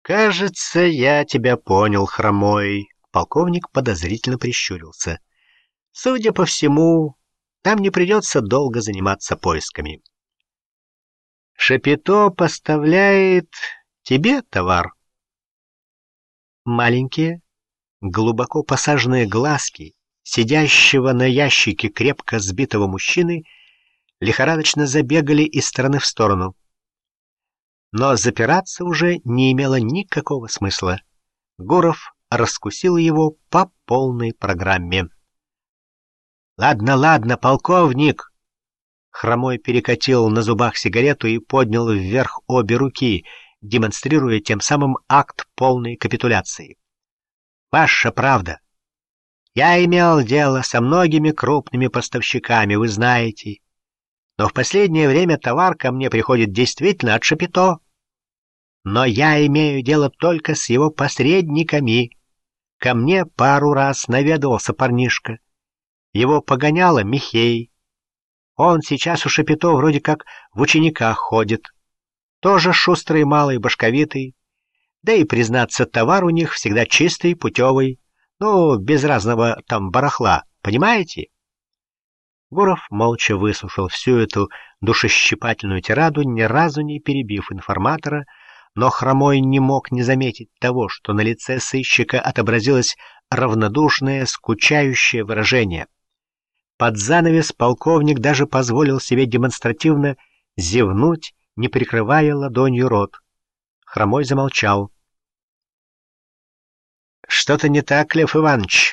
«Кажется, я тебя понял, Хромой». Полковник подозрительно прищурился. «Судя по всему, нам не придется долго заниматься поисками. Шапито поставляет тебе товар». Маленькие, глубоко посаженные глазки сидящего на ящике крепко сбитого мужчины лихорадочно забегали из стороны в сторону. Но запираться уже не имело никакого смысла. Гуров раскусил его по полной программе. «Ладно, ладно, полковник!» Хромой перекатил на зубах сигарету и поднял вверх обе руки, демонстрируя тем самым акт полной капитуляции. «Ваша правда. Я имел дело со многими крупными поставщиками, вы знаете. Но в последнее время товар ко мне приходит действительно от Шапито. Но я имею дело только с его посредниками. Ко мне пару раз наведывался парнишка. Его погоняло Михей. Он сейчас у Шапито вроде как в учениках ходит. Тоже шустрый, малый, башковитый. Да и, признаться, товар у них всегда чистый, путевый. Ну, без разного там барахла, понимаете?» Гуров молча выслушал всю эту душещипательную тираду, ни разу не перебив информатора, но Хромой не мог не заметить того, что на лице сыщика отобразилось равнодушное, скучающее выражение. Под занавес полковник даже позволил себе демонстративно зевнуть, не прикрывая ладонью рот. Хромой замолчал. «Что-то не так, Лев Иванович?»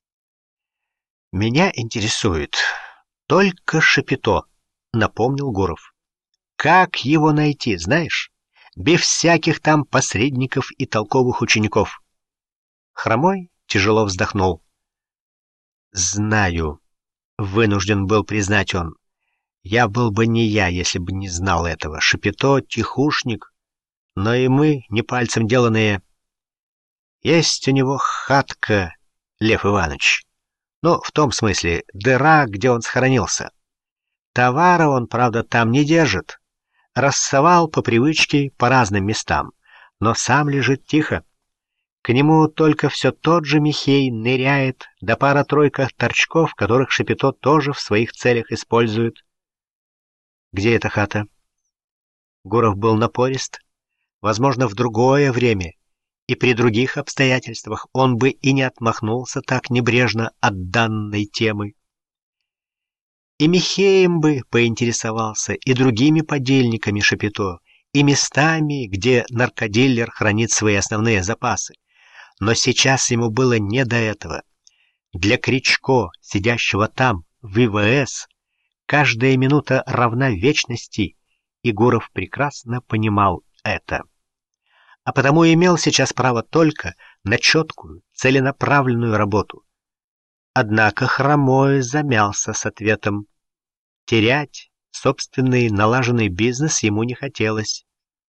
«Меня интересует только Шапито», — напомнил Гуров. «Как его найти, знаешь? Без всяких там посредников и толковых учеников». Хромой тяжело вздохнул. «Знаю», — вынужден был признать он. «Я был бы не я, если бы не знал этого. Шапито — тихушник, но и мы не пальцем деланные. Есть у него хатка, Лев Иванович. Ну, в том смысле, дыра, где он схоронился. Товара он, правда, там не держит. Рассовал по привычке по разным местам, но сам лежит тихо. К нему только все тот же Михей ныряет, да пара-тройка торчков, которых Шапито тоже в своих целях использует. Где эта хата? Гуров был напорист. Возможно, в другое время и при других обстоятельствах он бы и не отмахнулся так небрежно от данной темы. И Михеем бы поинтересовался, и другими подельниками Шапито, и местами, где наркодиллер хранит свои основные запасы. Но сейчас ему было не до этого. Для Кричко, сидящего там, в ИВС, каждая минута равна вечности, и Гуров прекрасно понимал это. А потому имел сейчас право только на четкую, целенаправленную работу. Однако Хромой замялся с ответом. Терять собственный налаженный бизнес ему не хотелось.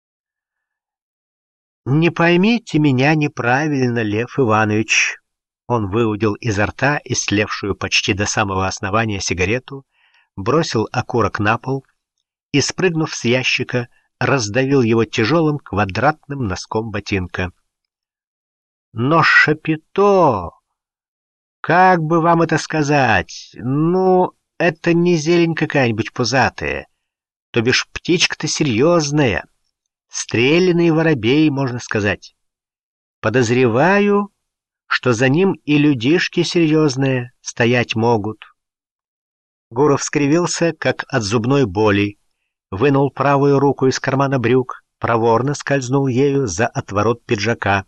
«Не поймите меня неправильно, Лев Иванович». Он выудил изо рта истлевшую почти до самого основания сигарету, бросил окурок на пол и, спрыгнув с ящика, раздавил его тяжелым квадратным носком ботинка. «Но Шапито, как бы вам это сказать, ну, это не зелень какая-нибудь пузатая, то бишь птичка-то серьезная, стрелянный воробей, можно сказать. Подозреваю, что за ним и людишки серьезные стоять могут». Гуров скривился, как от зубной боли, вынул правую руку из кармана брюк, проворно скользнул ею за отворот пиджака.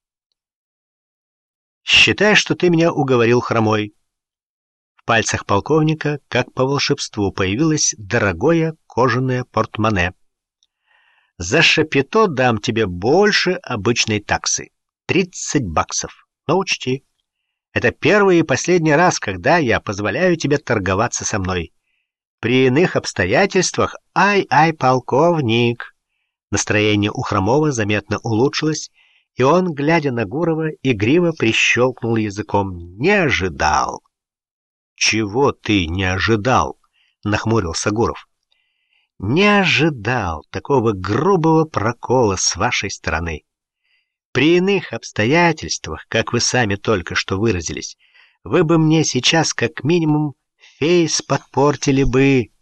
«Считай, что ты меня уговорил, Хромой». В пальцах полковника, как по волшебству, появилось дорогое кожаное портмоне. «За Шапито дам тебе больше обычной таксы. 30 баксов. Но учти, это первый и последний раз, когда я позволяю тебе торговаться со мной. При иных обстоятельствах, ай-ай, полковник!» Настроение у Хромова заметно улучшилось, и он, глядя на Гурова, игриво прищелкнул языком. «Не ожидал». «Чего ты не ожидал?» — нахмурился Гуров. «Не ожидал такого грубого прокола с вашей стороны. При иных обстоятельствах, как вы сами только что выразились, вы бы мне сейчас как минимум фейс подпортили бы.